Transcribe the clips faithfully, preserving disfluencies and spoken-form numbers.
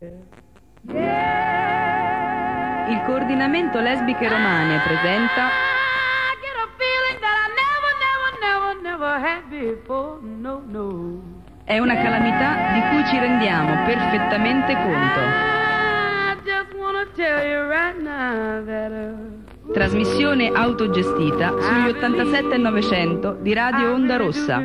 Il coordinamento lesbiche romane presenta È una calamità di cui ci rendiamo perfettamente conto. Trasmissione autogestita sugli ottantasette e novecento di Radio Onda Rossa.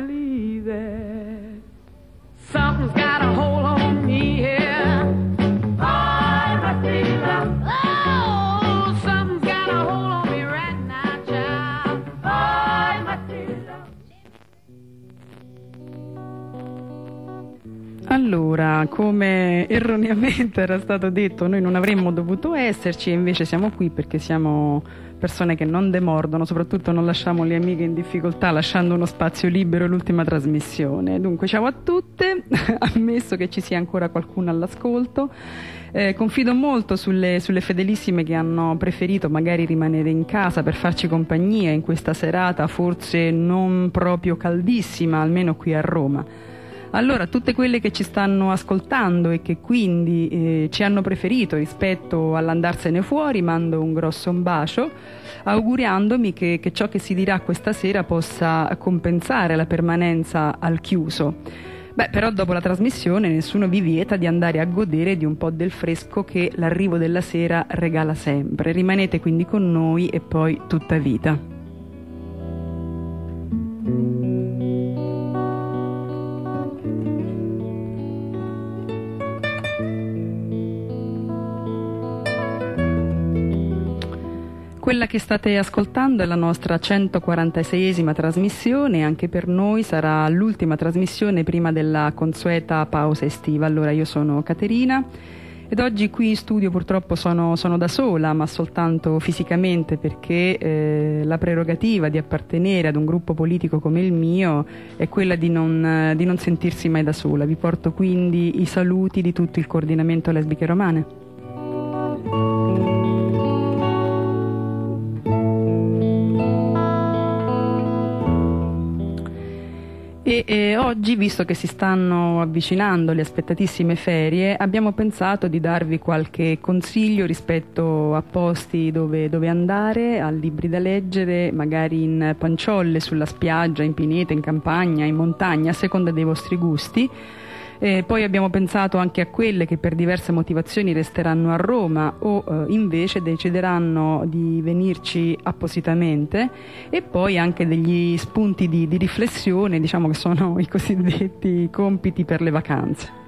Allora, come erroneamente era stato detto, noi non avremmo dovuto esserci e invece siamo qui perché siamo persone che non demordono, soprattutto non lasciamo le amiche in difficoltà lasciando uno spazio libero all'ultima trasmissione. Dunque, ciao a tutte, ammesso che ci sia ancora qualcuno all'ascolto. Eh, confido molto sulle, sulle fedelissime che hanno preferito magari rimanere in casa per farci compagnia in questa serata forse non proprio caldissima, almeno qui a Roma. Allora, tutte quelle che ci stanno ascoltando e che quindi eh, ci hanno preferito rispetto all'andarsene fuori, mando un grosso bacio, augurandomi che, che ciò che si dirà questa sera possa compensare la permanenza al chiuso. Beh, però dopo la trasmissione nessuno vi vieta di andare a godere di un po' del fresco che l'arrivo della sera regala sempre. Rimanete quindi con noi e poi tutta vita. Quella che state ascoltando è la nostra centoquarantaseiesima trasmissione, anche per noi sarà l'ultima trasmissione prima della consueta pausa estiva. Allora, io sono Caterina ed oggi qui in studio purtroppo sono, sono da sola, ma soltanto fisicamente, perché eh, la prerogativa di appartenere ad un gruppo politico come il mio è quella di non, di non sentirsi mai da sola. Vi porto quindi i saluti di tutto il coordinamento lesbiche romane. E eh, oggi, visto che si stanno avvicinando le aspettatissime ferie, abbiamo pensato di darvi qualche consiglio rispetto a posti dove, dove andare, a libri da leggere, magari in panciolle, sulla spiaggia, in pineta, in campagna, in montagna, a seconda dei vostri gusti. E poi abbiamo pensato anche a quelle che per diverse motivazioni resteranno a Roma o eh, invece decideranno di venirci appositamente, e poi anche degli spunti di, di riflessione, diciamo che sono i cosiddetti compiti per le vacanze.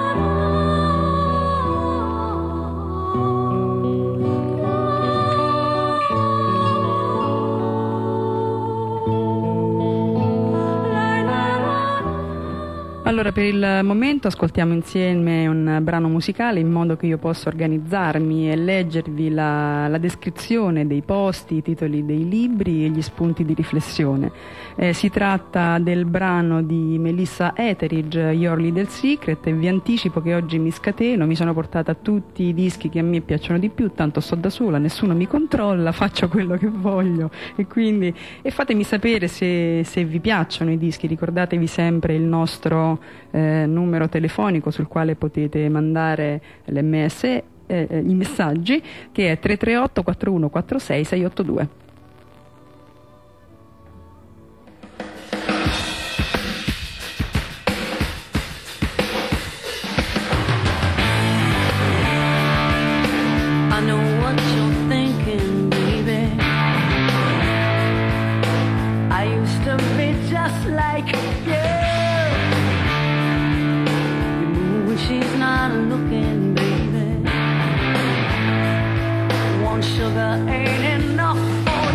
Allora, per il momento ascoltiamo insieme un brano musicale in modo che io possa organizzarmi e leggervi la, la descrizione dei posti, i titoli dei libri e gli spunti di riflessione. Eh, si tratta del brano di Melissa Etheridge, Your Little Secret, e vi anticipo che oggi mi scateno, mi sono portata tutti i dischi che a me piacciono di più, tanto sto da sola, nessuno mi controlla, faccio quello che voglio e quindi e fatemi sapere se, se vi piacciono i dischi. Ricordatevi sempre il nostro Eh, numero telefonico sul quale potete mandare l'M S, eh, i messaggi, che è tre tre otto quattro uno quattro sei sei otto due. I know what you're thinking, baby. I used to be just like you. She's not looking, baby. One sugar ain't enough for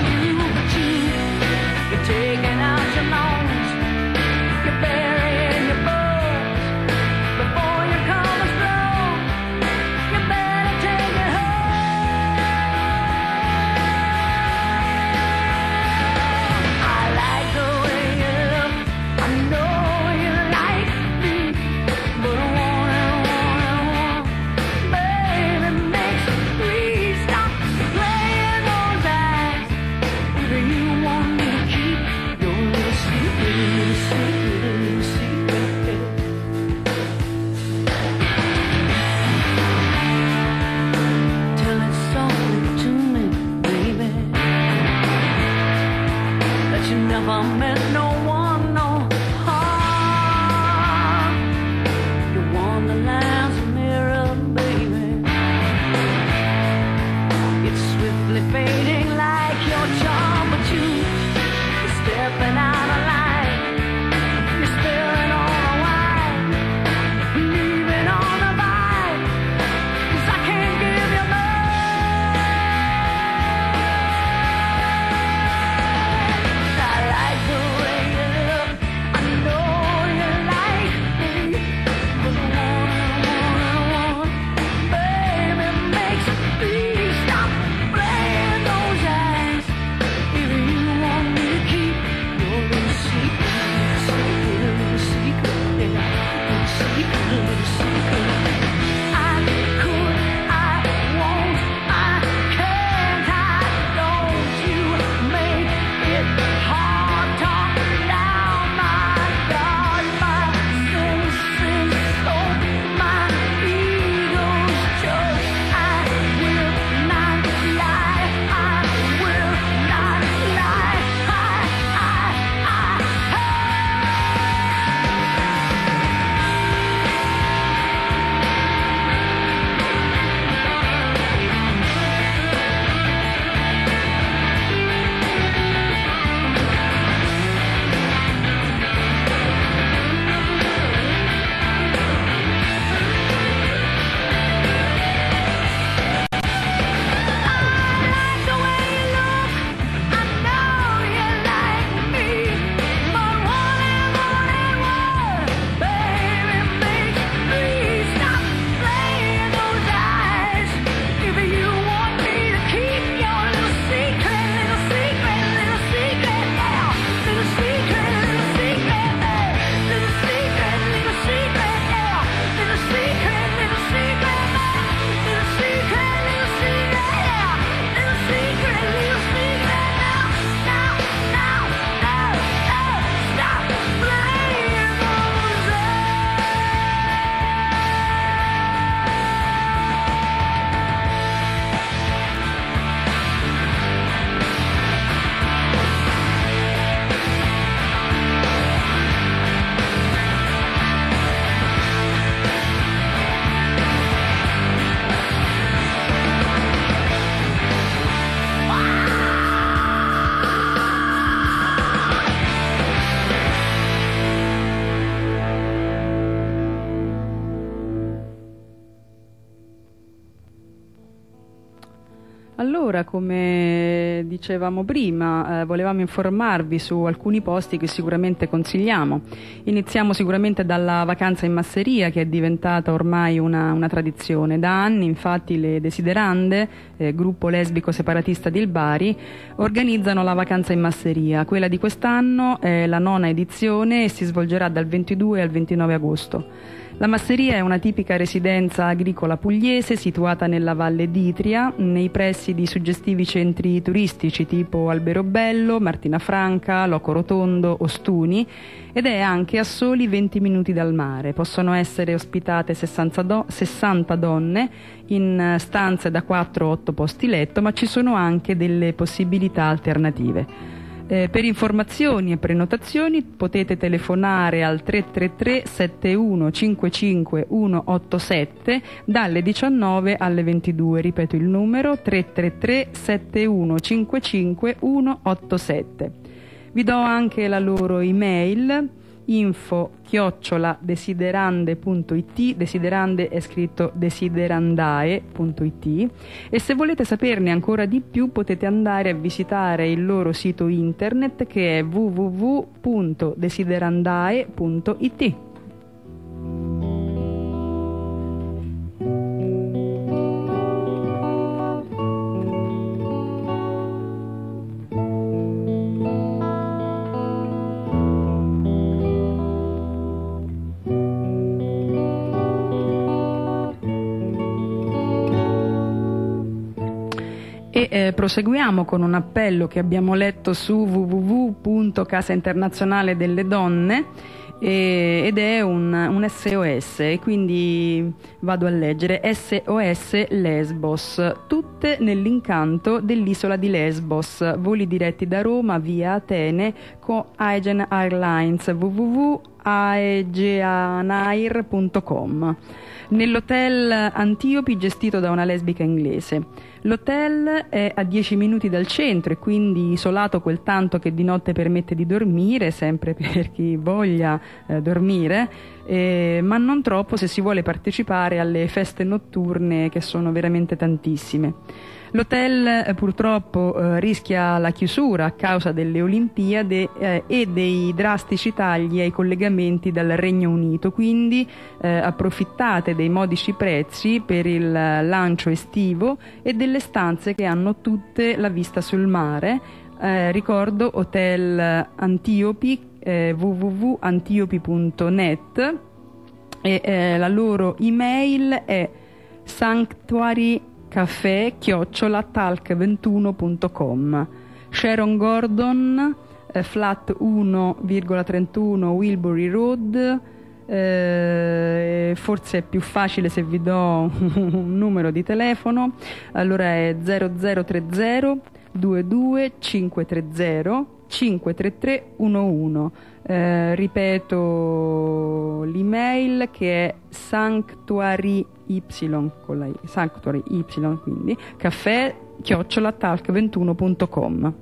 Allora, come dicevamo prima, eh, volevamo informarvi su alcuni posti che sicuramente consigliamo. Iniziamo sicuramente dalla vacanza in masseria, che è diventata ormai una, una tradizione. Da anni, infatti, le Desiderande, eh, gruppo lesbico separatista di Bari, organizzano la vacanza in masseria. Quella di quest'anno è la nona edizione e si svolgerà dal ventidue al ventinove agosto. La masseria è una tipica residenza agricola pugliese situata nella Valle d'Itria, nei pressi di suggestivi centri turistici tipo Alberobello, Martina Franca, Loco Rotondo, Ostuni, ed è anche a soli venti minuti dal mare. Possono essere ospitate sessanta, do- sessanta donne in stanze da quattro a otto posti letto, ma ci sono anche delle possibilità alternative. Eh, per informazioni e prenotazioni potete telefonare al tre tre tre sette uno cinque cinque uno otto sette dalle diciannove alle ventidue. Ripeto il numero tre tre tre sette uno cinque cinque uno otto sette. Vi do anche la loro email: info chiocciola desiderande punto it. Desiderande è scritto desiderandae punto it, e se volete saperne ancora di più potete andare a visitare il loro sito internet, che è w w w punto desiderandae punto it. E eh, proseguiamo con un appello che abbiamo letto su w w w punto casa internazionale delle donne, eh, ed è un, un S O S, e quindi vado a leggere: S O S Lesbos, tutte nell'incanto dell'isola di Lesbos, voli diretti da Roma via Atene con Aegean Airlines, w w w punto aegeanair punto com, nell'hotel Antiopi gestito da una lesbica inglese. L'hotel è a dieci minuti dal centro e quindi isolato quel tanto che di notte permette di dormire, sempre per chi voglia eh, dormire, eh, ma non troppo se si vuole partecipare alle feste notturne, che sono veramente tantissime. L'hotel eh, purtroppo eh, rischia la chiusura a causa delle Olimpiadi eh, e dei drastici tagli ai collegamenti dal Regno Unito, quindi eh, approfittate dei modici prezzi per il lancio estivo e delle stanze che hanno tutte la vista sul mare. Eh, ricordo Hotel Antiopi, eh, w w w punto antiopi punto net, e eh, la loro email è sanctuary caffè chiocciola talk ventuno punto com. Sharon Gordon, eh, flat uno virgola trentuno Wilbury Road. Eh, forse è più facile se vi do un numero di telefono. Allora è zero zero tre zero due due cinque tre zero cinque tre tre uno uno. Eh, ripeto l'email, che è sanctuary y con la sanctuary y, quindi caffè chiocciola talk ventuno punto com.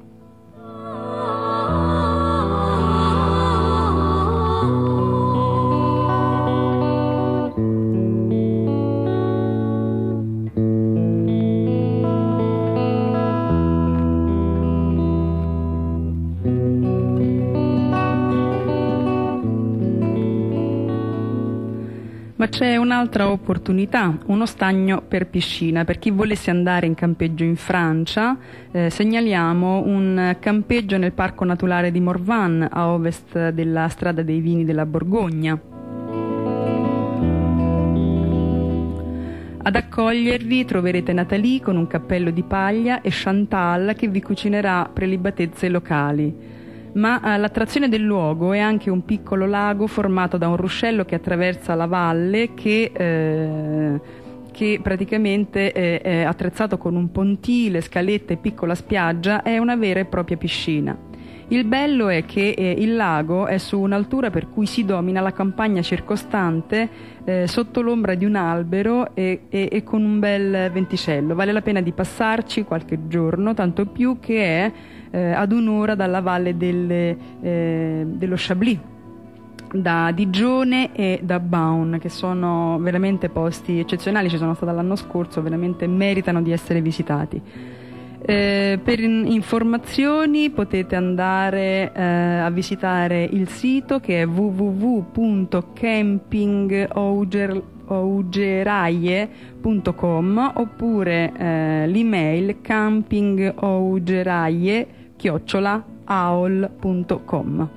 Ma c'è un'altra opportunità, uno stagno per piscina. Per chi volesse andare in campeggio in Francia, eh, segnaliamo un campeggio nel Parco Naturale di Morvan, a ovest della Strada dei Vini della Borgogna. Ad accogliervi troverete Nathalie con un cappello di paglia e Chantal che vi cucinerà prelibatezze locali. Ma eh, l'attrazione del luogo è anche un piccolo lago formato da un ruscello che attraversa la valle, che, eh, che praticamente è, è attrezzato con un pontile, scaletta e piccola spiaggia. È una vera e propria piscina. Il bello è che eh, il lago è su un'altura per cui si domina la campagna circostante, eh, sotto l'ombra di un albero e, e, e con un bel venticello. Vale la pena di passarci qualche giorno, tanto più che è eh, ad un'ora dalla valle del, eh, dello Chablis, da Digione e da Baun, che sono veramente posti eccezionali. Ci sono stata l'anno scorso, veramente meritano di essere visitati. Eh, per in- informazioni potete andare eh, a visitare il sito, che è w w w punto campingougeraie punto com, oppure eh, l'email campingougeraie chiocciola aol punto com.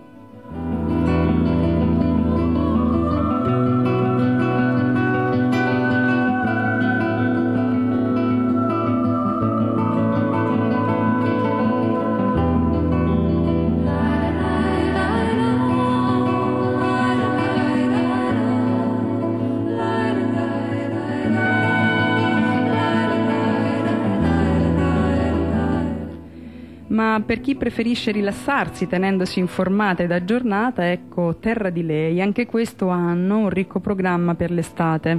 Ma per chi preferisce rilassarsi tenendosi informata ed aggiornata, ecco Terra di Lei, anche questo anno un ricco programma per l'estate.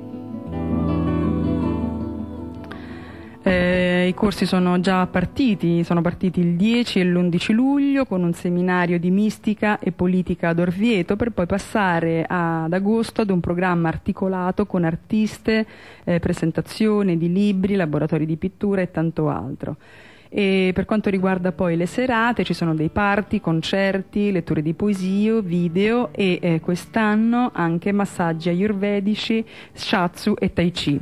Eh, I corsi sono già partiti, sono partiti il dieci e l'undici luglio con un seminario di mistica e politica ad Orvieto, per poi passare ad agosto ad un programma articolato con artiste, eh, presentazioni di libri, laboratori di pittura e tanto altro. E per quanto riguarda poi le serate, ci sono dei party, concerti, letture di poesie, video e eh, quest'anno anche massaggi ayurvedici, shiatsu e tai chi.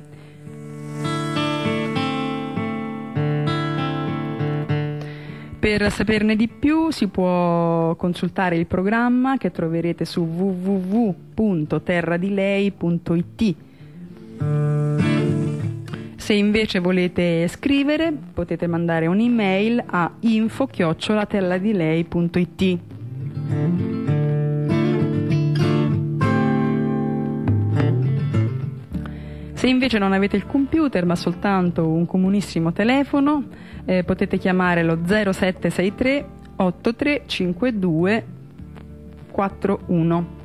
Per saperne di più si può consultare il programma che troverete su w w w punto terradilei punto i t. Se invece volete scrivere, potete mandare un'email a info chiocciola terradilei punto i t. Se invece non avete il computer ma soltanto un comunissimo telefono, eh, potete chiamare lo zero sette sei tre otto tre cinque due quattro uno.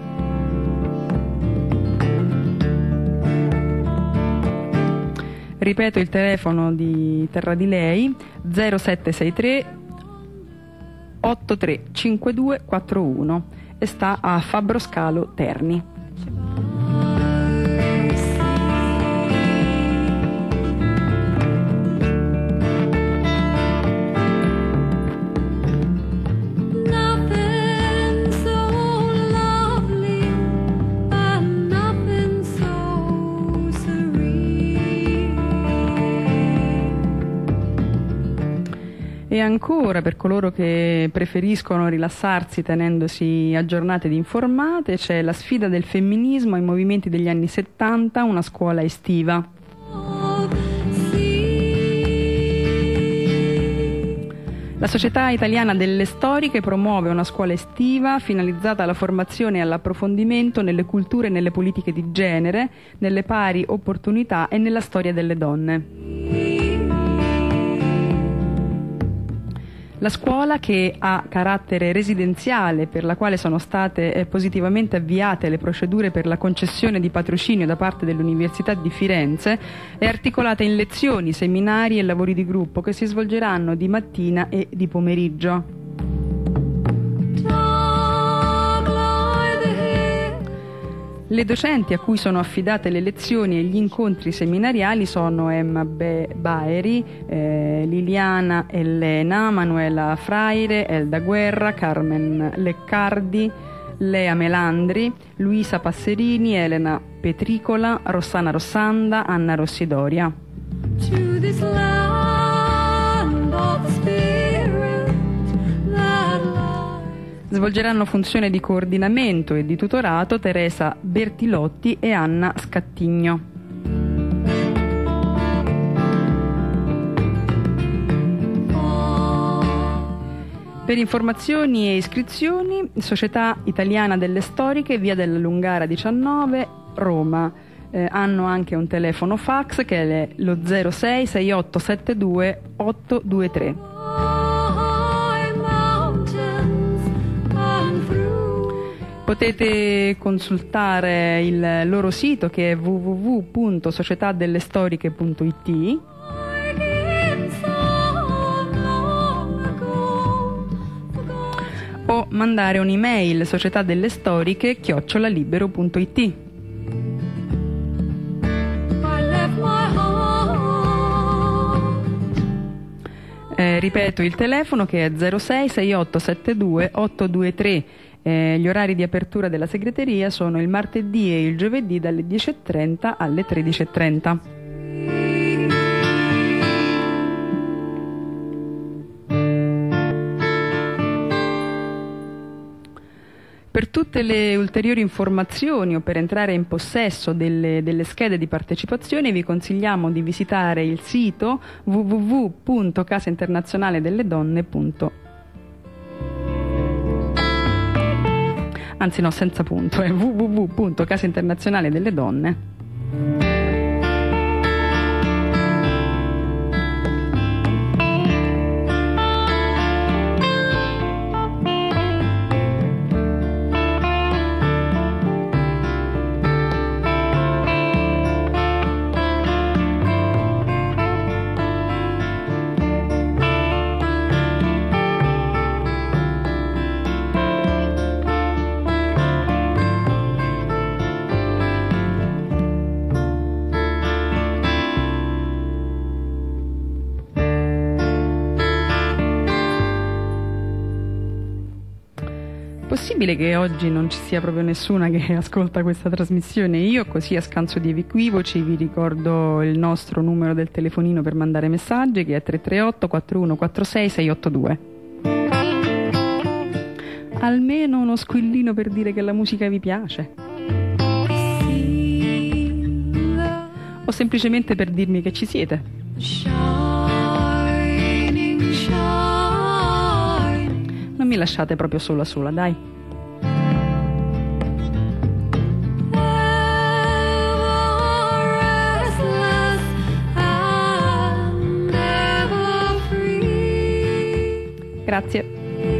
Ripeto il telefono di Terra di Lei, zero sette sei tre otto tre cinque due quattro uno, e sta a Fabbro Scalo Terni. E ancora, per coloro che preferiscono rilassarsi tenendosi aggiornate ed informate, c'è la sfida del femminismo ai movimenti degli anni settanta, una scuola estiva. La Società Italiana delle Storiche promuove una scuola estiva finalizzata alla formazione e all'approfondimento nelle culture e nelle politiche di genere, nelle pari opportunità e nella storia delle donne. La scuola, che ha carattere residenziale, per la quale sono state eh, positivamente avviate le procedure per la concessione di patrocinio da parte dell'Università di Firenze, è articolata in lezioni, seminari e lavori di gruppo che si svolgeranno di mattina e di pomeriggio. Le docenti a cui sono affidate le lezioni e gli incontri seminariali sono Emma Baeri, eh, Liliana Elena, Manuela Fraire, Elda Guerra, Carmen Leccardi, Lea Melandri, Luisa Passerini, Elena Petricola, Rossana Rossanda, Anna Rossidoria. To this land of the spirit that lies. Svolgeranno funzione di coordinamento e di tutorato Teresa Bertilotti e Anna Scattigno. Per informazioni e iscrizioni, Società Italiana delle Storiche, via della Lungara diciannove, Roma. Eh, hanno anche un telefono fax che è lo zero sei sei otto sette due otto due tre. Potete consultare il loro sito, che è w w w punto società delle storiche punto i t. O mandare un'email società delle storiche chiocciola libero punto i t. ripeto il telefono che è zero sei sei otto sette due otto due tre. Eh, gli orari di apertura della segreteria sono il martedì e il giovedì dalle dieci e trenta alle tredici e trenta. Per tutte le ulteriori informazioni o per entrare in possesso delle, delle schede di partecipazione vi consigliamo di visitare il sito w w w punto casa internazionale delle donne punto it. Anzi no, senza punto, è w w w punto casa internazionale delle donne. Possibile che oggi non ci sia proprio nessuna che ascolta questa trasmissione? Io, così a scanso di equivoci, vi ricordo il nostro numero del telefonino per mandare messaggi, che è tre tre otto quattro uno quattro sei sei otto due. Almeno uno squillino per dire che la musica vi piace, o semplicemente per dirmi che ci siete. Non mi lasciate proprio sola sola, dai. Grazie.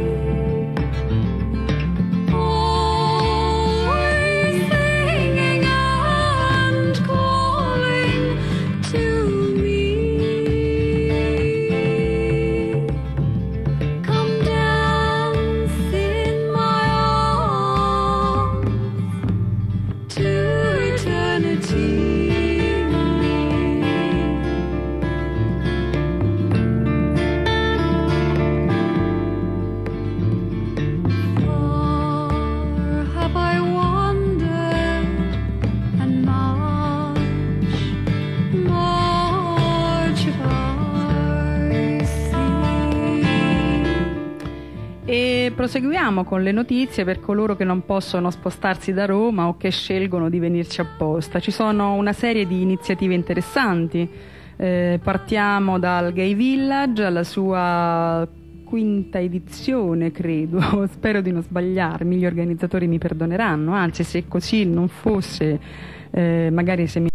Proseguiamo con le notizie per coloro che non possono spostarsi da Roma o che scelgono di venirci apposta. Ci sono una serie di iniziative interessanti. Eh, partiamo dal Gay Village alla sua quinta edizione, credo. Spero di non sbagliarmi, gli organizzatori mi perdoneranno, anzi, se così non fosse, eh, magari se mi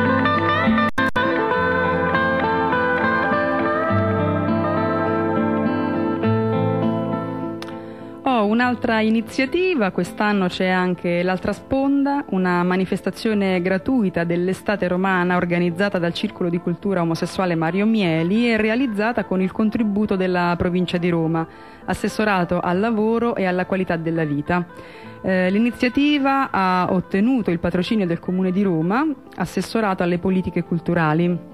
Un'altra iniziativa, quest'anno c'è anche l'Altra Sponda, una manifestazione gratuita dell'estate romana organizzata dal Circolo di Cultura Omosessuale Mario Mieli e realizzata con il contributo della provincia di Roma, assessorato al lavoro e alla qualità della vita. Eh, l'iniziativa ha ottenuto il patrocinio del Comune di Roma, assessorato alle politiche culturali.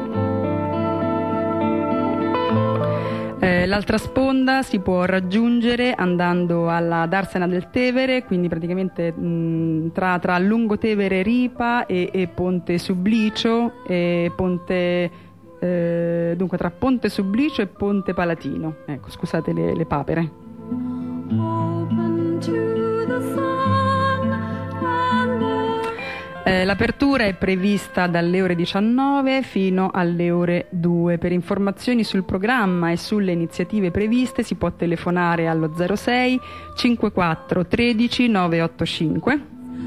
Eh, l'Altra Sponda si può raggiungere andando alla Darsena del Tevere, quindi praticamente mh, tra, tra Lungotevere Ripa e, e Ponte Sublicio, e Ponte, eh, dunque tra Ponte Sublicio e Ponte Palatino. Ecco, scusate le, le papere. Eh, l'apertura è prevista dalle ore diciannove fino alle ore due. Per informazioni sul programma e sulle iniziative previste si può telefonare allo zero sei cinquantaquattro tredici novecentoottantacinque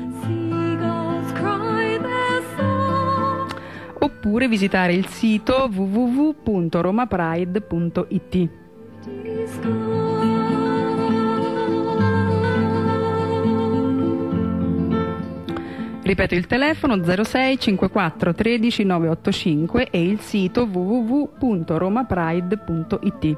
oppure visitare il sito w w w punto romapride punto i t. Ripeto il telefono zero sei cinquantaquattro tredici novecentoottantacinque e il sito w w w punto romapride punto i t.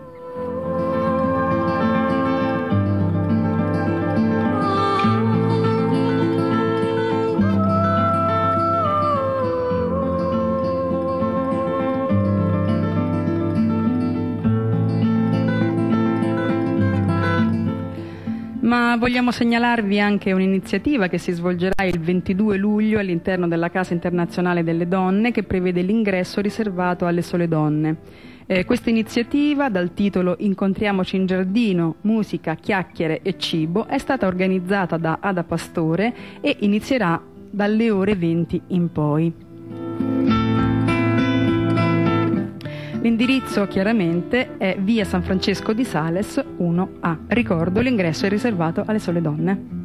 Ma vogliamo segnalarvi anche un'iniziativa che si svolgerà il ventidue luglio all'interno della Casa Internazionale delle Donne, che prevede l'ingresso riservato alle sole donne. Eh, questa iniziativa, dal titolo Incontriamoci in giardino, musica, chiacchiere e cibo, è stata organizzata da Ada Pastore e inizierà dalle ore venti in poi. L'indirizzo chiaramente è via San Francesco di Sales uno A. Ricordo, l'ingresso è riservato alle sole donne.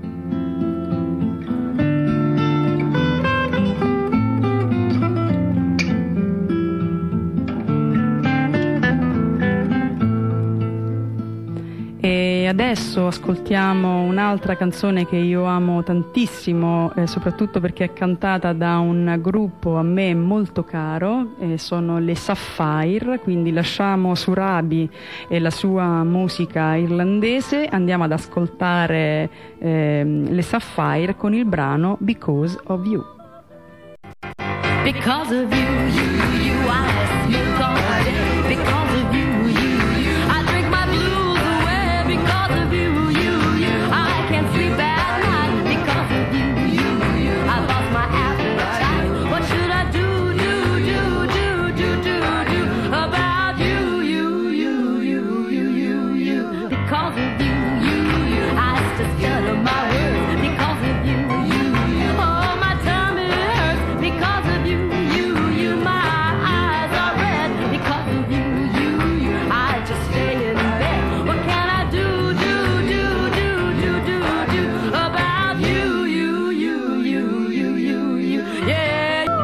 E adesso ascoltiamo un'altra canzone che io amo tantissimo, eh, soprattutto perché è cantata da un gruppo a me molto caro, eh, sono le Sapphire, quindi lasciamo Surabi e la sua musica irlandese, andiamo ad ascoltare eh, le Sapphire con il brano Because of You. Because of you, you, you, I smoke all day. Because of you, you, you, I drink my blues away. Because of you, you, you, I can't sleep at night. Because of you, you, you, I lost my appetite. What should I do, do, do, do, do, do, do about you, you, you, you, you, you, you? Because of you, you, you, I just stutter my words. Because of you, you, you, oh, my tummy hurts. Because of you, you, you, my eyes are red. Because of you, you, you, I just stay in bed. What can I do, do, do, do, do, do, do about you, you, you, you, you, you, you, yeah.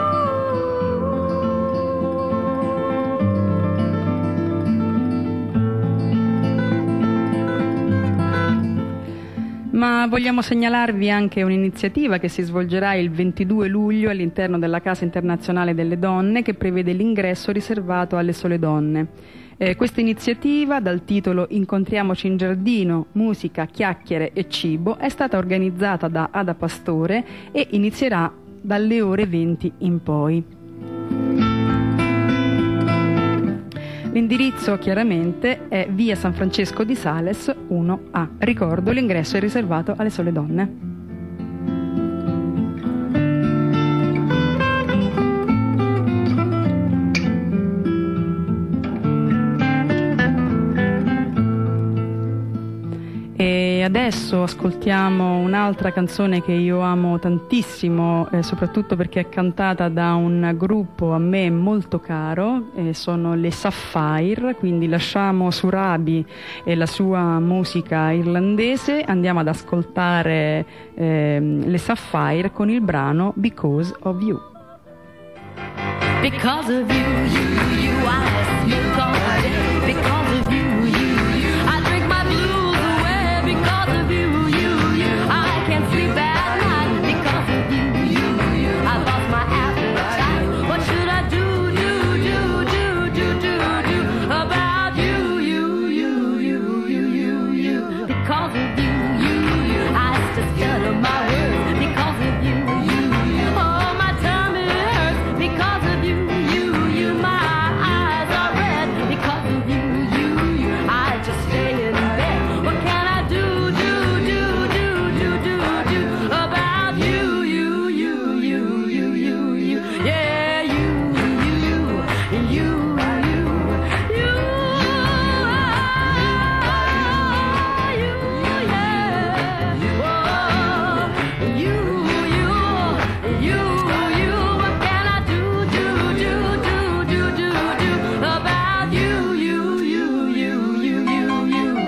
Ma vogliamo segnalarvi anche un'iniziativa che si svolgerà il ventidue luglio all'interno della Casa Internazionale delle Donne, che prevede l'ingresso riservato alle sole donne. Eh, questa iniziativa, dal titolo Incontriamoci in giardino, musica, chiacchiere e cibo, è stata organizzata da Ada Pastore e inizierà dalle ore venti in poi. L'indirizzo chiaramente è via San Francesco di Sales uno A. Ricordo, l'ingresso è riservato alle sole donne. E adesso ascoltiamo un'altra canzone che io amo tantissimo, eh, soprattutto perché è cantata da un gruppo a me molto caro, eh, sono le Sapphire, quindi lasciamo Surabi e la sua musica irlandese, andiamo ad ascoltare eh, le Sapphire con il brano Because of You. Because of you, you, you, I smoke all day. Because of you, you, you, I drink my blues away. Because of you, you, you, I can't sleep at night. Because of you, you, you, I lost my appetite. What should I do, do, do, do, do, do, do about you, you, you, you, you, you, you? Because of you, you, you, I just stutter my words. Because of you, you, you, oh, my tummy hurts. Because of you, you, you, my eyes are red. Because of you, you, you, I just stay in bed. What can I do, do, do, do, do, do, do about you, you, you, you, you, you, you, yeah, you, you, you, you, you, ah, you, yeah, oh, you, you, you, you, what can I do, do, do, do, do, do, do about you, you, you, you, you, you, you?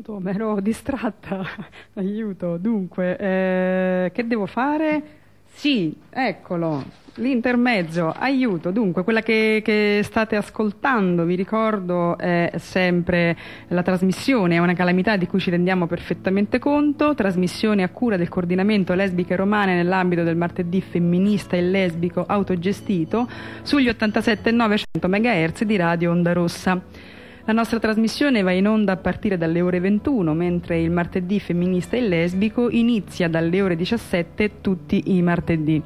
aiuto, mi ero distratta, aiuto. Dunque, eh, che devo fare? Sì, eccolo, l'intermezzo, aiuto. Dunque, quella che, che state ascoltando, vi ricordo, è sempre la trasmissione, è una calamità di cui ci rendiamo perfettamente conto, trasmissione a cura del coordinamento lesbiche romane nell'ambito del martedì femminista e lesbico autogestito sugli ottantasette virgola novecento megahertz di Radio Onda Rossa. La nostra trasmissione va in onda a partire dalle ore ventuno, mentre il martedì femminista e lesbico inizia dalle ore diciassette tutti i martedì.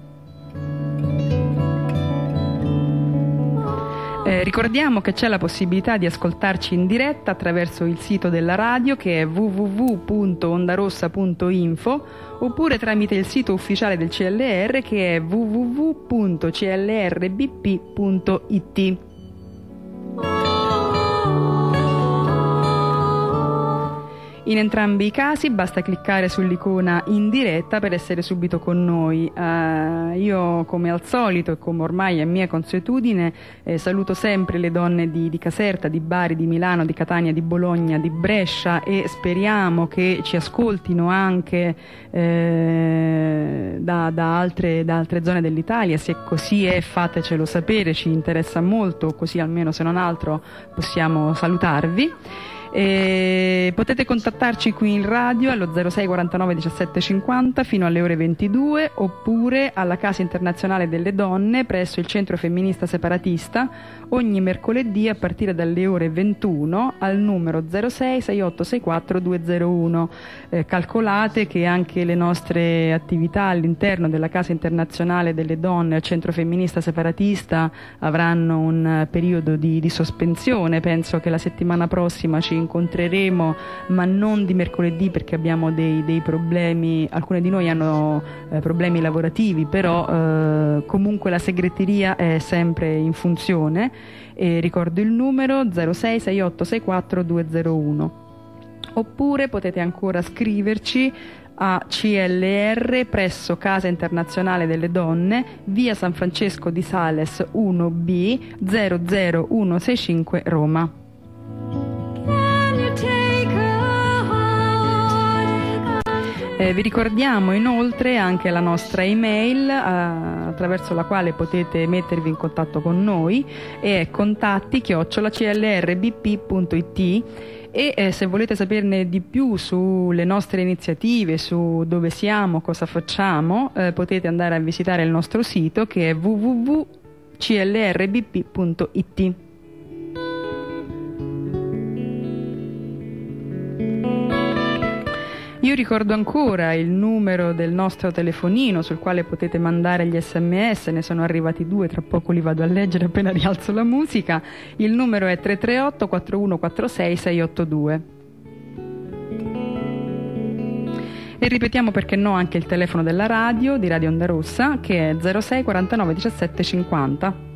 Eh, ricordiamo che c'è la possibilità di ascoltarci in diretta attraverso il sito della radio, che è w w w punto ondarossa punto info, oppure tramite il sito ufficiale del C L R, che è w w w punto c l r b p punto i t. In entrambi i casi basta cliccare sull'icona in diretta per essere subito con noi. Uh, io, come al solito e come ormai è mia consuetudine, eh, saluto sempre le donne di, di Caserta, di Bari, di Milano, di Catania, di Bologna, di Brescia, e speriamo che ci ascoltino anche eh, da, da, altre, da altre zone dell'Italia. Se così è, fatecelo sapere, ci interessa molto, così almeno, se non altro, possiamo salutarvi. E potete contattarci qui in radio allo zero sei quarantanove diciassette cinquanta fino alle ore ventidue, oppure alla Casa Internazionale delle Donne presso il Centro Femminista Separatista ogni mercoledì a partire dalle ore ventuno al numero zero sei sei otto sei quattro due zero uno. Eh, calcolate che anche le nostre attività all'interno della Casa Internazionale delle Donne al Centro Femminista Separatista avranno un periodo di, di sospensione. Penso che la settimana prossima ci incontreremo, ma non di mercoledì, perché abbiamo dei, dei problemi, alcune di noi hanno eh, problemi lavorativi, però eh, comunque la segreteria è sempre in funzione. E ricordo il numero zero sei sei otto sei quattro due zero uno. Oppure potete ancora scriverci a C L R presso Casa Internazionale delle Donne, via San Francesco di Sales uno B zero zero uno sei cinque Roma. Eh, vi ricordiamo inoltre anche la nostra email eh, attraverso la quale potete mettervi in contatto con noi, e è contatti chiocciola c l r b p punto i t. E eh, se volete saperne di più sulle nostre iniziative, su dove siamo, cosa facciamo, eh, potete andare a visitare il nostro sito, che è w w w punto c l r b p punto i t. Io ricordo ancora il numero del nostro telefonino sul quale potete mandare gli sms, ne sono arrivati due, tra poco li vado a leggere appena rialzo la musica. Il numero è tre tre otto quattro uno quattro sei sei otto due. E ripetiamo, perché no, anche il telefono della radio, di Radio Onda Rossa, che è zero sei quarantanove diciassette cinquanta.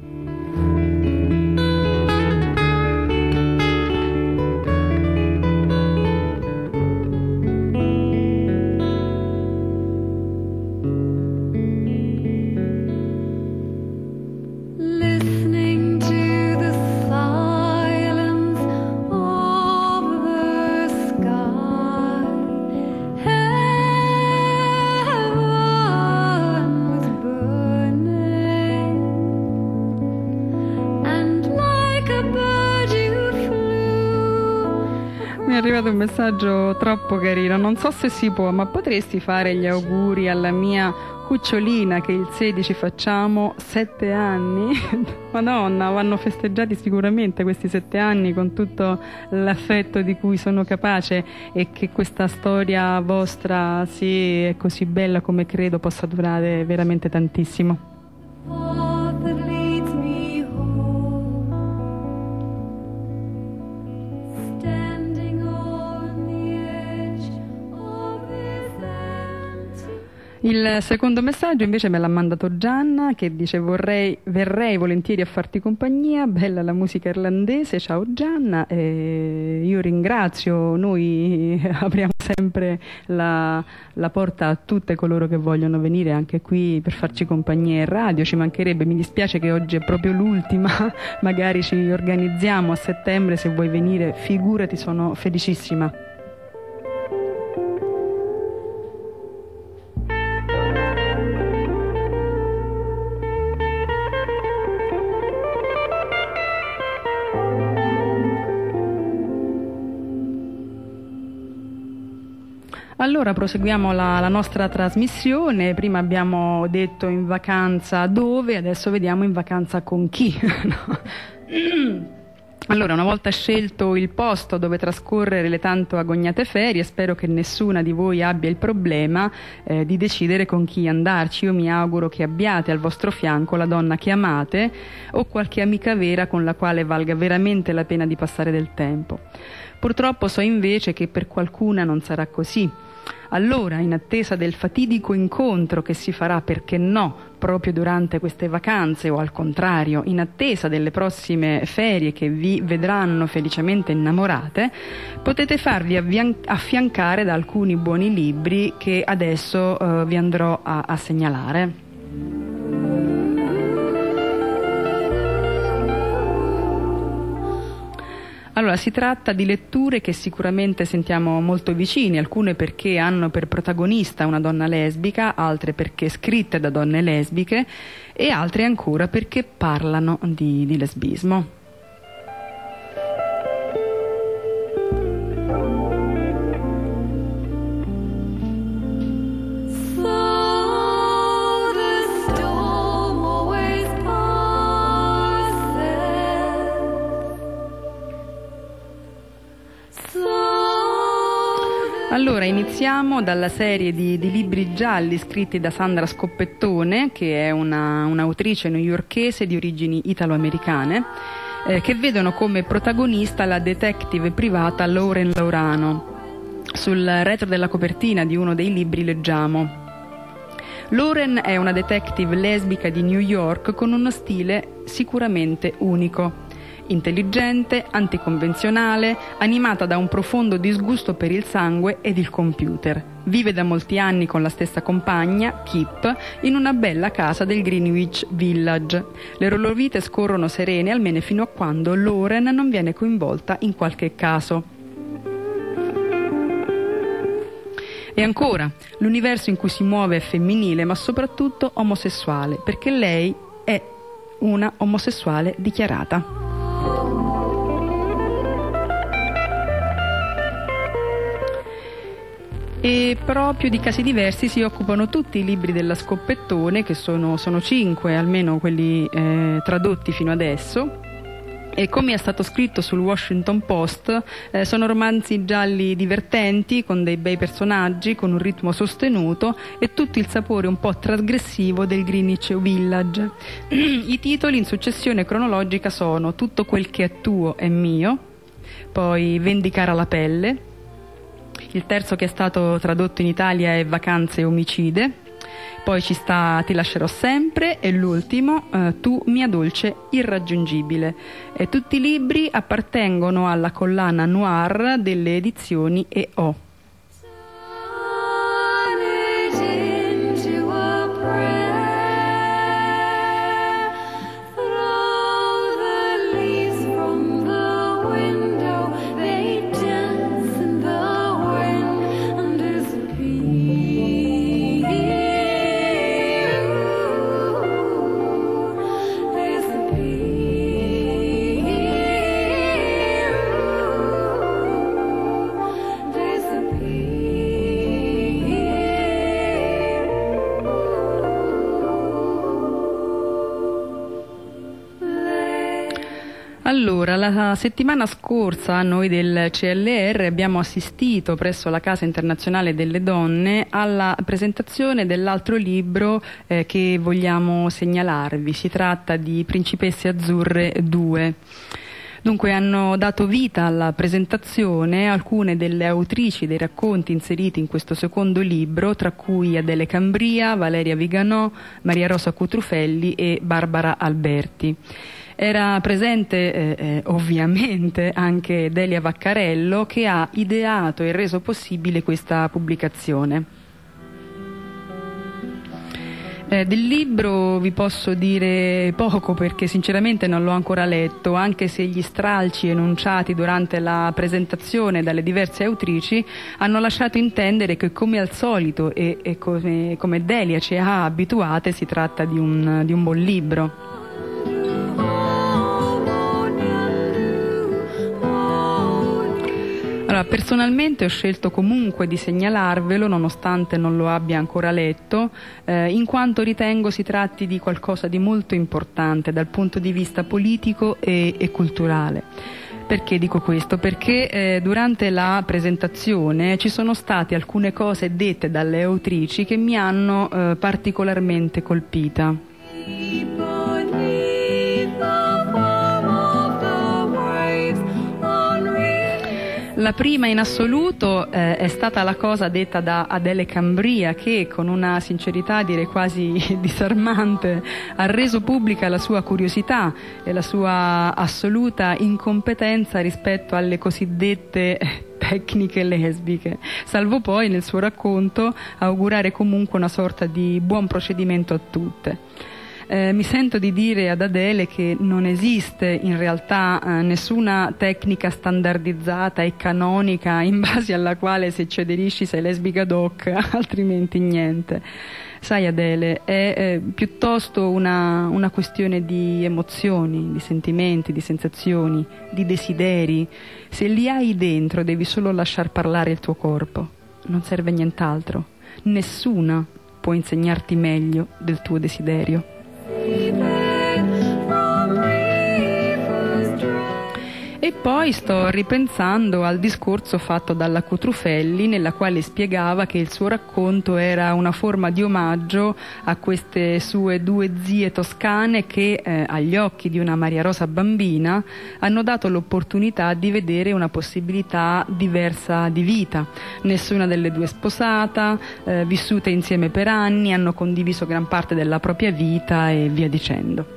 Un messaggio troppo carino, non so se si può, ma potresti fare gli auguri alla mia cucciolina, che il sedici facciamo sette anni? Madonna, vanno festeggiati sicuramente questi sette anni con tutto l'affetto di cui sono capace, e che questa storia vostra, sì, è così bella come credo, possa durare veramente tantissimo. Il secondo messaggio invece me l'ha mandato Gianna, che dice: vorrei, verrei volentieri a farti compagnia, bella la musica irlandese. Ciao Gianna, e io ringrazio, noi apriamo sempre la, la porta a tutte coloro che vogliono venire anche qui per farci compagnia in radio, ci mancherebbe. Mi dispiace che oggi è proprio l'ultima, magari ci organizziamo a settembre, se vuoi venire figurati, sono felicissima. Allora proseguiamo la, la nostra trasmissione. Prima abbiamo detto in vacanza dove, adesso vediamo in vacanza con chi. No? Allora, una volta scelto il posto dove trascorrere le tanto agognate ferie, spero che nessuna di voi abbia il problema eh, di decidere con chi andarci. Io mi auguro che abbiate al vostro fianco la donna che amate o qualche amica vera con la quale valga veramente la pena di passare del tempo. Purtroppo so invece che per qualcuna non sarà così. Allora, in attesa del fatidico incontro che si farà, perché no, proprio durante queste vacanze, o al contrario, in attesa delle prossime ferie che vi vedranno felicemente innamorate, potete farvi avvian- affiancare da alcuni buoni libri che adesso eh, vi andrò a, a segnalare. Allora, si tratta di letture che sicuramente sentiamo molto vicine, alcune perché hanno per protagonista una donna lesbica, altre perché scritte da donne lesbiche e altre ancora perché parlano di, di lesbismo. Allora, iniziamo dalla serie di, di libri gialli scritti da Sandra Scoppettone, che è una, un'autrice newyorkese di origini italo-americane, eh, che vedono come protagonista la detective privata Lauren Laurano. Sul retro della copertina di uno dei libri leggiamo: Lauren è una detective lesbica di New York con uno stile sicuramente unico. Intelligente, anticonvenzionale, animata da un profondo disgusto per il sangue ed il computer. Vive da molti anni con la stessa compagna, Kip, in una bella casa del Greenwich Village. Le loro vite scorrono serene almeno fino a quando Lauren non viene coinvolta in qualche caso. E ancora, l'universo in cui si muove è femminile, ma soprattutto omosessuale, perché lei è una omosessuale dichiarata. E proprio di casi diversi si occupano tutti i libri della Scoppettone, che sono, sono cinque, almeno quelli eh, tradotti fino adesso. E come è stato scritto sul Washington Post, eh, sono romanzi gialli divertenti, con dei bei personaggi, con un ritmo sostenuto e tutto il sapore un po' trasgressivo del Greenwich Village. I titoli in successione cronologica sono Tutto quel che è tuo è mio, poi Vendicare la pelle, il terzo che è stato tradotto in Italia è Vacanze e omicide, poi ci sta Ti lascerò sempre e l'ultimo eh, Tu mia dolce irraggiungibile. E tutti i libri appartengono alla collana noir delle edizioni E O. Allora, la settimana scorsa noi del C L R abbiamo assistito presso la Casa Internazionale delle Donne alla presentazione dell'altro libro eh, che vogliamo segnalarvi. Si tratta di Principesse Azzurre due. Dunque hanno dato vita alla presentazione alcune delle autrici dei racconti inseriti in questo secondo libro, tra cui Adele Cambria, Valeria Viganò, Maria Rosa Cutrufelli e Barbara Alberti. Era presente eh, eh, ovviamente anche Delia Vaccarello, che ha ideato e reso possibile questa pubblicazione. Eh, del libro vi posso dire poco perché sinceramente non l'ho ancora letto, anche se gli stralci enunciati durante la presentazione dalle diverse autrici hanno lasciato intendere che, come al solito e, e come, come Delia ci ha abituate, si tratta di un, di un buon libro. Allora, Allora, personalmente ho scelto comunque di segnalarvelo, nonostante non lo abbia ancora letto, eh, in quanto ritengo si tratti di qualcosa di molto importante dal punto di vista politico e, e culturale. Perché dico questo? Perché eh, durante la presentazione ci sono state alcune cose dette dalle autrici che mi hanno eh, particolarmente colpita. La prima in assoluto eh, è stata la cosa detta da Adele Cambria, che con una sincerità direi quasi disarmante ha reso pubblica la sua curiosità e la sua assoluta incompetenza rispetto alle cosiddette tecniche lesbiche, salvo poi nel suo racconto augurare comunque una sorta di buon procedimento a tutte. Eh, mi sento di dire ad Adele che non esiste in realtà eh, nessuna tecnica standardizzata e canonica in base alla quale se ci aderisci sei lesbica doc, altrimenti niente. Sai Adele, è eh, piuttosto una, una questione di emozioni, di sentimenti, di sensazioni, di desideri. Se li hai dentro devi solo lasciar parlare il tuo corpo, non serve nient'altro. Nessuna può insegnarti meglio del tuo desiderio. E poi sto ripensando al discorso fatto dalla Cutrufelli, nella quale spiegava che il suo racconto era una forma di omaggio a queste sue due zie toscane che eh, agli occhi di una Maria Rosa bambina hanno dato l'opportunità di vedere una possibilità diversa di vita. Nessuna delle due sposata, eh, vissute insieme per anni, hanno condiviso gran parte della propria vita e via dicendo.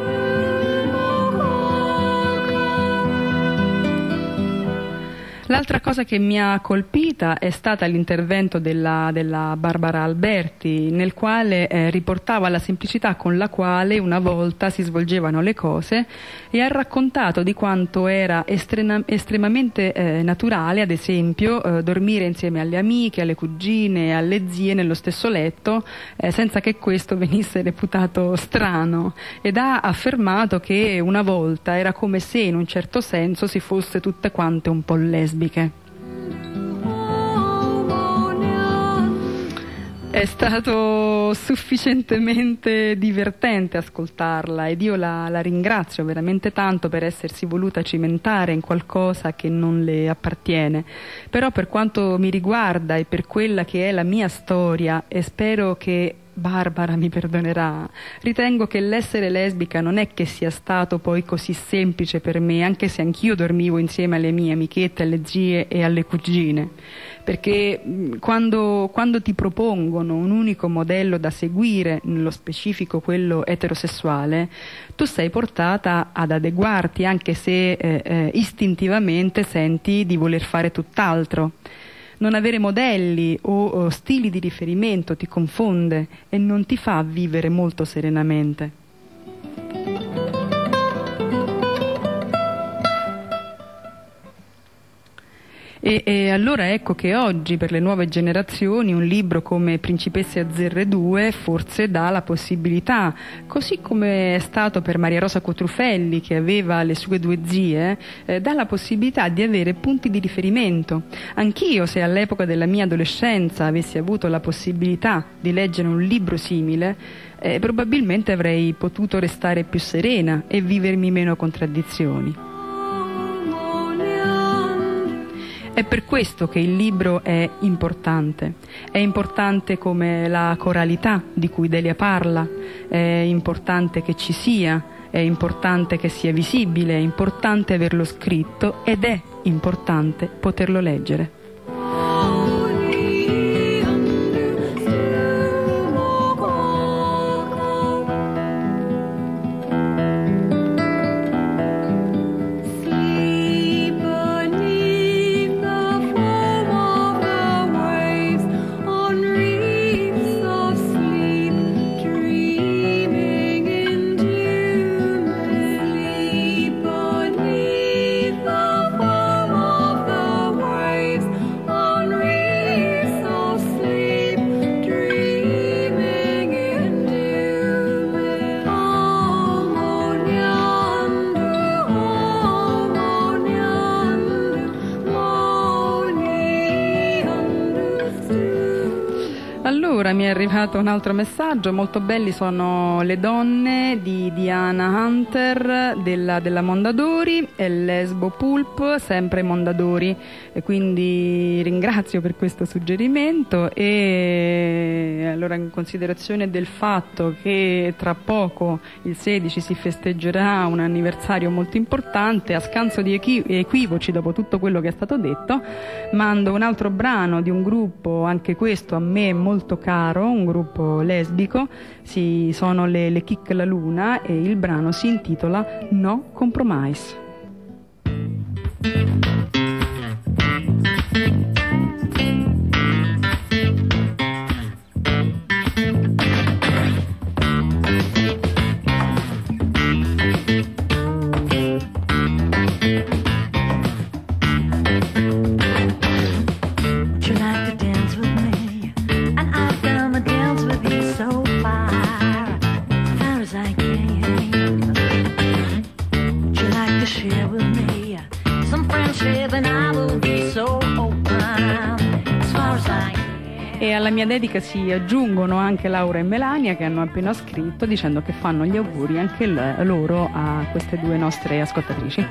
L'altra cosa che mi ha colpita è stata l'intervento della, della Barbara Alberti, nel quale eh, riportava la semplicità con la quale una volta si svolgevano le cose e ha raccontato di quanto era estrema, estremamente eh, naturale, ad esempio, eh, dormire insieme alle amiche, alle cugine e alle zie nello stesso letto, eh, senza che questo venisse reputato strano, ed ha affermato che una volta era come se in un certo senso si fosse tutte quante un po' lesbiche. È stato sufficientemente divertente ascoltarla ed io la, la ringrazio veramente tanto per essersi voluta cimentare in qualcosa che non le appartiene. Però per quanto mi riguarda e per quella che è la mia storia, e spero che Barbara mi perdonerà, ritengo che l'essere lesbica non è che sia stato poi così semplice per me, anche se anch'io dormivo insieme alle mie amichette, alle zie e alle cugine, perché quando, quando ti propongono un unico modello da seguire, nello specifico quello eterosessuale, tu sei portata ad adeguarti, anche se eh, eh, istintivamente senti di voler fare tutt'altro. Non avere modelli o, o stili di riferimento ti confonde e non ti fa vivere molto serenamente. E, e allora ecco che oggi per le nuove generazioni un libro come Principesse Azzurre due forse dà la possibilità, così come è stato per Maria Rosa Cutrufelli, che aveva le sue due zie, eh, dà la possibilità di avere punti di riferimento. Anch'io, se all'epoca della mia adolescenza avessi avuto la possibilità di leggere un libro simile, eh, probabilmente avrei potuto restare più serena e vivermi meno contraddizioni. È per questo che il libro è importante. È importante come la coralità di cui Delia parla, è importante che ci sia, è importante che sia visibile, è importante averlo scritto ed è importante poterlo leggere. Waves mi è arrivato un altro messaggio, molto belli sono le donne di Diana Hunter della, della Mondadori e Lesbo Pulp, sempre Mondadori, e quindi ringrazio per questo suggerimento. E allora, in considerazione del fatto che tra poco il sedici si festeggerà un anniversario molto importante, a scanso di equi- equivoci dopo tutto quello che è stato detto, mando un altro brano di un gruppo, anche questo a me molto caro, un gruppo lesbico, si, sono le, le Kick La Luna, e il brano si intitola No Compromise. E alla mia dedica si aggiungono anche Laura e Melania, che hanno appena scritto dicendo che fanno gli auguri anche l- loro a queste due nostre ascoltatrici.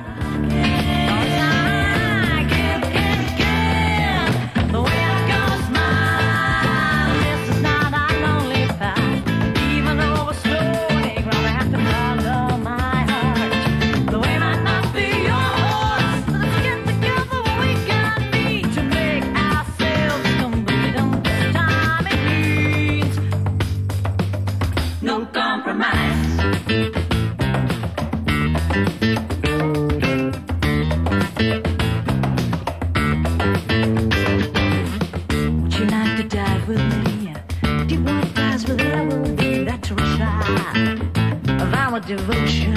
Devotion.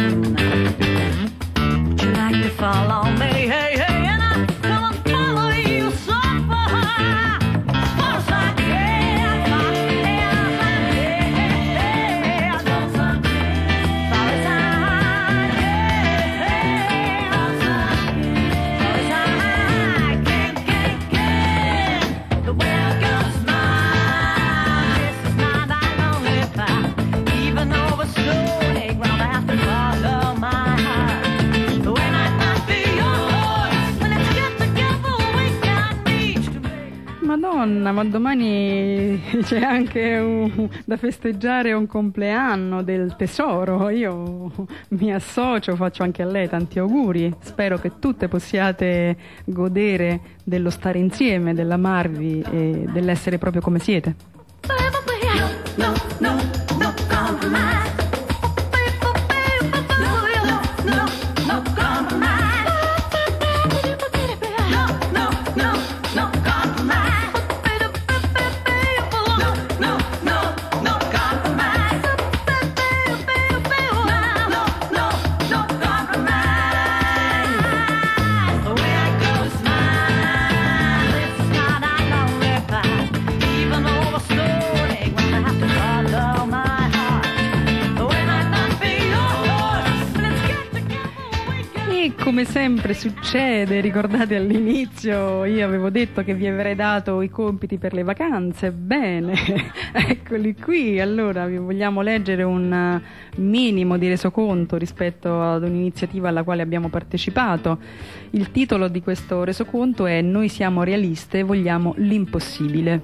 Would you like to follow me? Hey, hey, and I come and follow you so far. As far as I can, far as I can, as far as I can, far as I can, can, can. The world goes mine. This is not our lonely path, even over slow. Madonna, ma domani c'è anche un, da festeggiare un compleanno del tesoro. Io mi associo, faccio anche a lei tanti auguri. Spero che tutte possiate godere dello stare insieme, dell'amarvi e dell'essere proprio come siete. No, no, no compromise. Come sempre succede, ricordate all'inizio io avevo detto che vi avrei dato i compiti per le vacanze, bene, eccoli qui. Allora vi vogliamo leggere un minimo di resoconto rispetto ad un'iniziativa alla quale abbiamo partecipato. Il titolo di questo resoconto è Noi siamo realiste, vogliamo l'impossibile.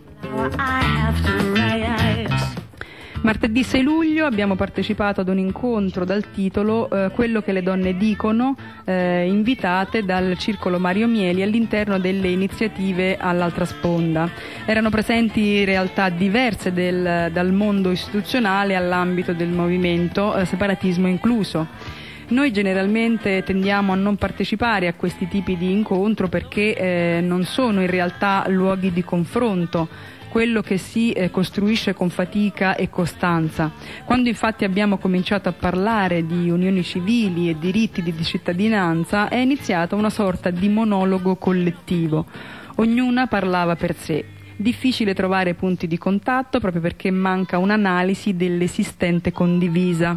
Martedì sei luglio abbiamo partecipato ad un incontro dal titolo eh, Quello che le donne dicono, eh, invitate dal Circolo Mario Mieli all'interno delle iniziative all'altra sponda. Erano presenti realtà diverse del, dal mondo istituzionale all'ambito del movimento, eh, separatismo incluso. Noi generalmente tendiamo a non partecipare a questi tipi di incontro perché eh, non sono in realtà luoghi di confronto, quello che si eh, costruisce con fatica e costanza. Quando infatti abbiamo cominciato a parlare di unioni civili e diritti di cittadinanza è iniziata una sorta di monologo collettivo. Ognuna parlava per sé. Difficile trovare punti di contatto proprio perché manca un'analisi dell'esistente condivisa.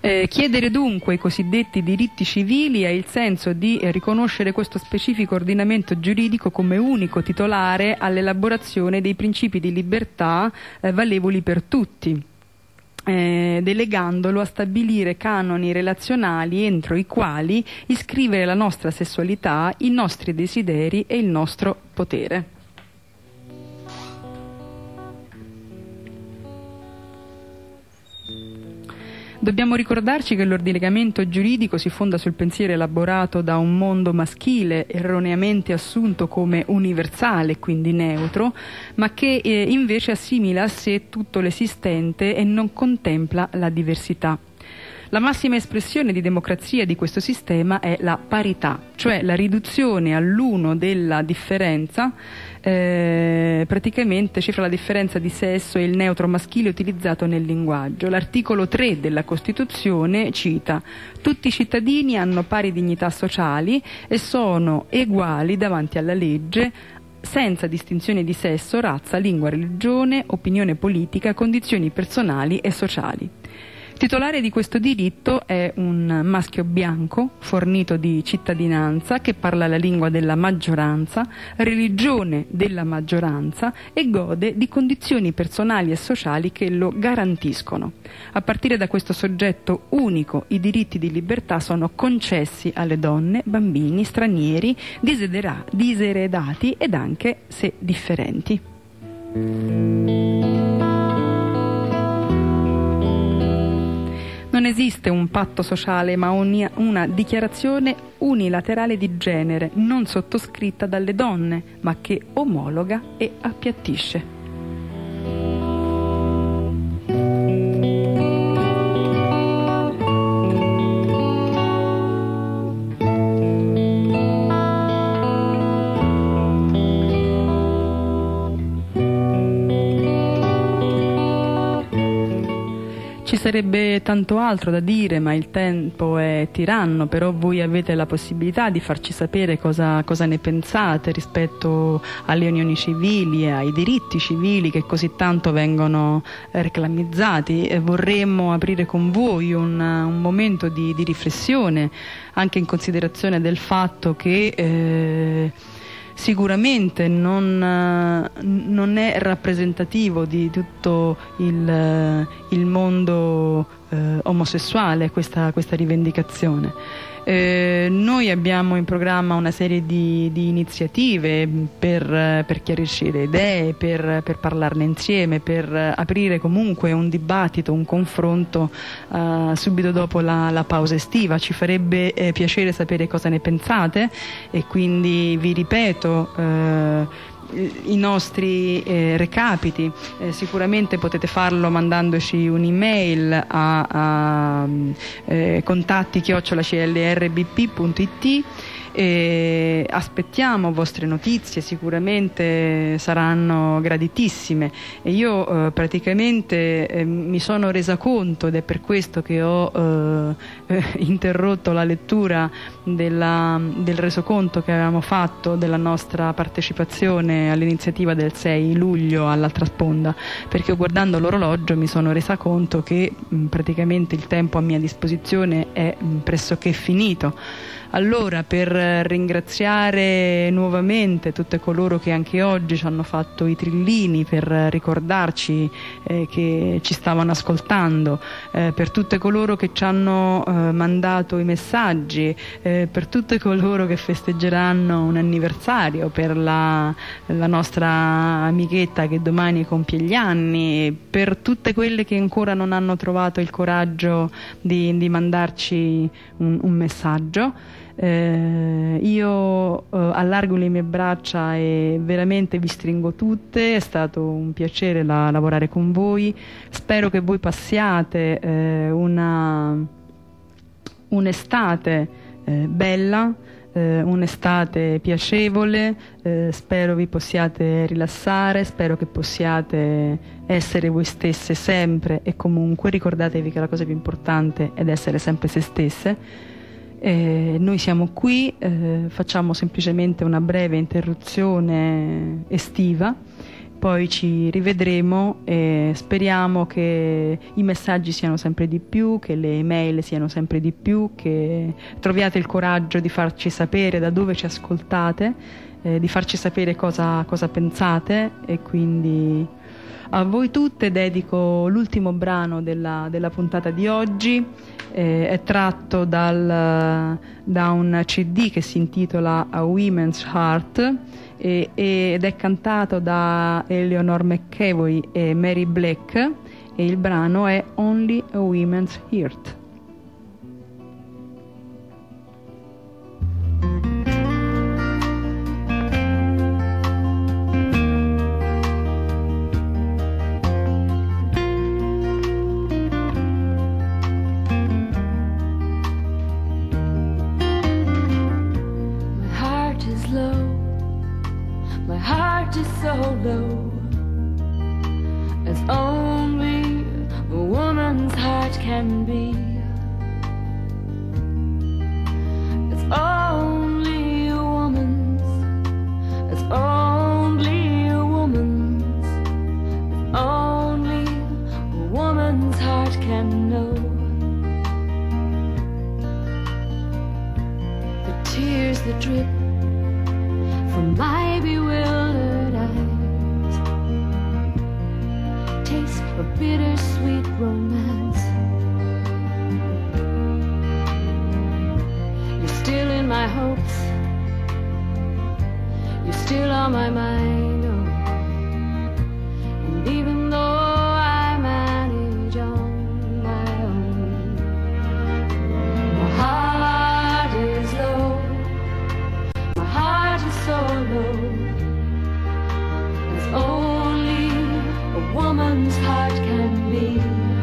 Eh, chiedere dunque i cosiddetti diritti civili ha il senso di eh, riconoscere questo specifico ordinamento giuridico come unico titolare all'elaborazione dei principi di libertà eh, valevoli per tutti, eh, delegandolo a stabilire canoni relazionali entro i quali iscrivere la nostra sessualità, i nostri desideri e il nostro potere. Dobbiamo ricordarci che l'ordinamento giuridico si fonda sul pensiero elaborato da un mondo maschile erroneamente assunto come universale, quindi neutro, ma che eh, invece assimila a sé tutto l'esistente e non contempla la diversità. La massima espressione di democrazia di questo sistema è la parità, cioè la riduzione all'uno della differenza, eh, praticamente cifra la differenza di sesso e il neutro maschile utilizzato nel linguaggio. L'articolo tre della Costituzione cita: tutti i cittadini hanno pari dignità sociali e sono eguali davanti alla legge, senza distinzione di sesso, razza, lingua, religione, opinione politica, condizioni personali e sociali. Titolare di questo diritto è un maschio bianco, fornito di cittadinanza, che parla la lingua della maggioranza, religione della maggioranza e gode di condizioni personali e sociali che lo garantiscono. A partire da questo soggetto unico, i diritti di libertà sono concessi alle donne, bambini, stranieri, disedera- diseredati ed anche se differenti. Non esiste un patto sociale, ma una, una dichiarazione unilaterale di genere, non sottoscritta dalle donne, ma che omologa e appiattisce. Ci sarebbe tanto altro da dire, ma il tempo è tiranno, però voi avete la possibilità di farci sapere cosa, cosa ne pensate rispetto alle unioni civili e ai diritti civili che così tanto vengono reclamizzati. E vorremmo aprire con voi un, un momento di, di riflessione, anche in considerazione del fatto che eh, sicuramente non, non è rappresentativo di tutto il, il mondo eh, omosessuale questa, questa rivendicazione. Eh, noi abbiamo in programma una serie di, di iniziative per, per chiarirci le idee, per, per parlarne insieme, per aprire comunque un dibattito, un confronto eh, subito dopo la, la pausa estiva. Ci farebbe eh, piacere sapere cosa ne pensate e quindi vi ripeto eh, i nostri eh, recapiti. Eh, sicuramente potete farlo mandandoci un'email a, a eh, contatti chiocciola c l r b p punto i t. E aspettiamo vostre notizie, sicuramente saranno graditissime. E io eh, praticamente eh, mi sono resa conto, ed è per questo che ho eh, eh, interrotto la lettura della, del resoconto che avevamo fatto della nostra partecipazione all'iniziativa del sei luglio all'altra sponda, perché guardando l'orologio mi sono resa conto che mh, praticamente il tempo a mia disposizione è mh, pressoché finito. Allora, per ringraziare nuovamente tutte coloro che anche oggi ci hanno fatto i trillini per ricordarci eh, che ci stavano ascoltando, eh, per tutte coloro che ci hanno eh, mandato i messaggi, eh, per tutte coloro che festeggeranno un anniversario, per la, la nostra amichetta che domani compie gli anni, per tutte quelle che ancora non hanno trovato il coraggio di, di mandarci un, un messaggio. Eh, io eh, allargo le mie braccia e veramente vi stringo tutte. È stato un piacere la, lavorare con voi. Spero che voi passiate eh, una un'estate eh, bella, eh, un'estate piacevole. Eh, spero vi possiate rilassare, spero che possiate essere voi stesse sempre e comunque. Ricordatevi che la cosa più importante è essere sempre se stesse. Eh, noi siamo qui, eh, facciamo semplicemente una breve interruzione estiva poi ci rivedremo e speriamo che i messaggi siano sempre di più, che le email siano sempre di più, che troviate il coraggio di farci sapere da dove ci ascoltate, eh, di farci sapere cosa, cosa pensate, e quindi a voi tutte dedico l'ultimo brano della, della puntata di oggi. Eh, è tratto dal, da un C D che si intitola A Women's Heart e, ed è cantato da Eleanor McEvoy e Mary Black, e il brano è Only a Women's Heart. So low as only a woman's heart can be. It's only a woman's, it's only a woman's, it's only a woman's heart can know. The tears that drip from my bewildered eyes taste a bittersweet romance. You're still in my hopes, you're still on my mind, oh. And even though I manage on my own, my heart is low, my heart is so low, as only a woman's heart can be.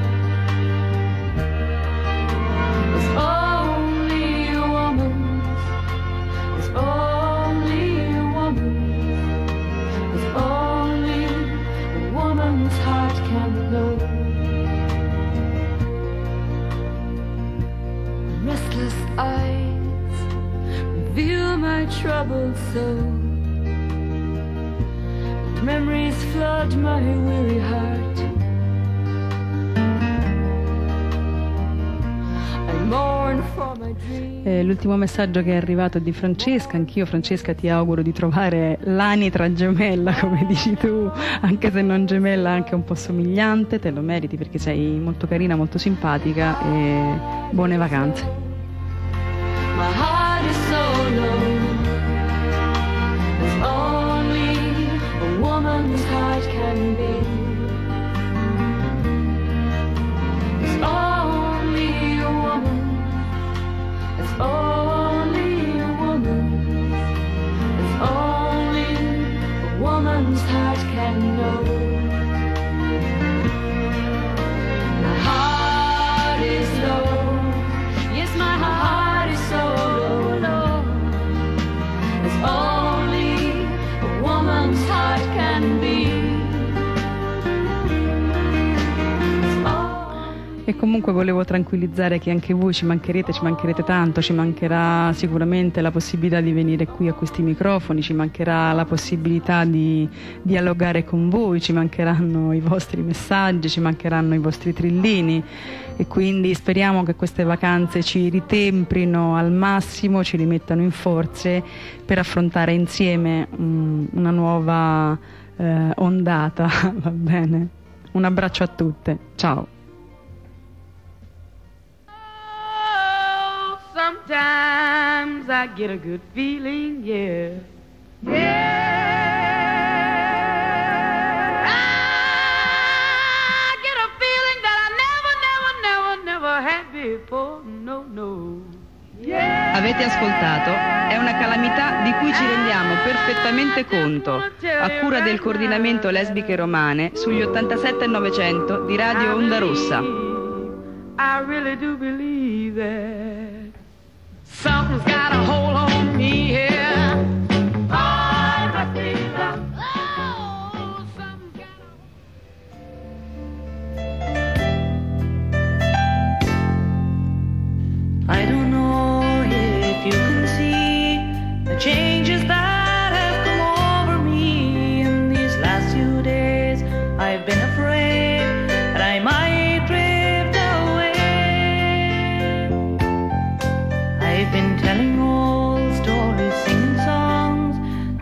As only a woman's, as only a woman's, as only a woman's heart can know. Restless eyes reveal my troubled soul. Memories flood my weary heart. I mourn for my dreams. Eh, l'ultimo messaggio che è arrivato è di Francesca. Anch'io, Francesca, ti auguro di trovare l'anitra gemella, come dici tu, anche se non gemella, anche un po' somigliante. Te lo meriti perché sei molto carina, molto simpatica, e buone vacanze. My heart is so low. As only a woman's heart can be. It's only a woman. It's only a woman. It's only a woman's heart can know. My heart is low. Yes, my heart is so low, low. It's only a woman's heart can be. E comunque volevo tranquillizzare che anche voi ci mancherete, ci mancherete tanto, ci mancherà sicuramente la possibilità di venire qui a questi microfoni, ci mancherà la possibilità di dialogare con voi, ci mancheranno i vostri messaggi, ci mancheranno i vostri trillini, e quindi speriamo che queste vacanze ci ritemprino al massimo, ci rimettano in forze per affrontare insieme um, una nuova eh, ondata, va bene? Un abbraccio a tutte, ciao! Sometimes I get a good feeling, yeah. Yeah. I get a feeling that I never, never, never, never had before. No, no. Yeah. Avete ascoltato? È una calamità di cui ci rendiamo perfettamente conto, a cura del coordinamento lesbiche romane sugli ottantasette e novecento di Radio Onda Rossa. I really do believe that something's got a hold on me here. I must be the oh, something's got a... I don't know if you can see the changes that have come over me in these last few days.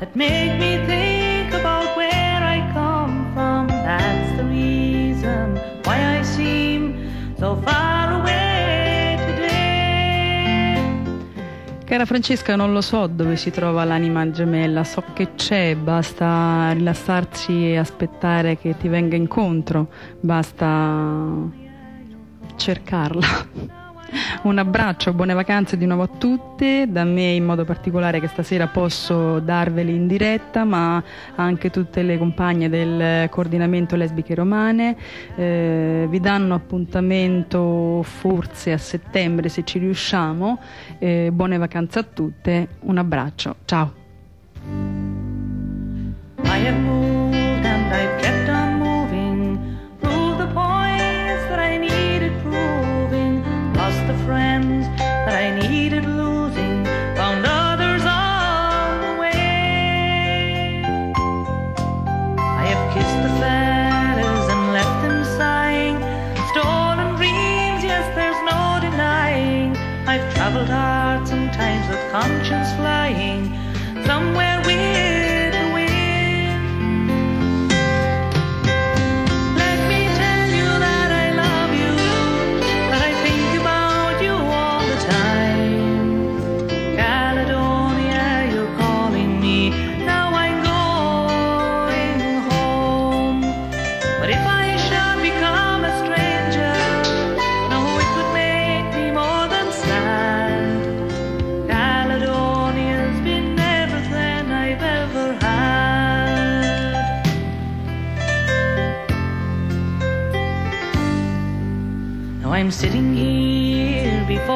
that make me think about where I come from. That's the reason why I seem so far away today. Cara Francesca, non lo so dove si trova l'anima gemella, so che c'è, basta rilassarsi e aspettare che ti venga incontro, basta cercarla. Un abbraccio, buone vacanze di nuovo a tutte, da me in modo particolare che stasera posso darveli in diretta, ma anche tutte le compagne del coordinamento lesbiche romane. Eh, vi danno appuntamento forse a settembre se ci riusciamo. Eh, buone vacanze a tutte, un abbraccio, ciao. I have moved and I've kept on moving, proved the points that I needed proving, lost the friends that I needed losing, found others on the way. I have kissed the fellas and left them sighing, stolen dreams, yes, there's no denying. I've traveled hard sometimes with conscience flying, somewhere with I'm sitting here before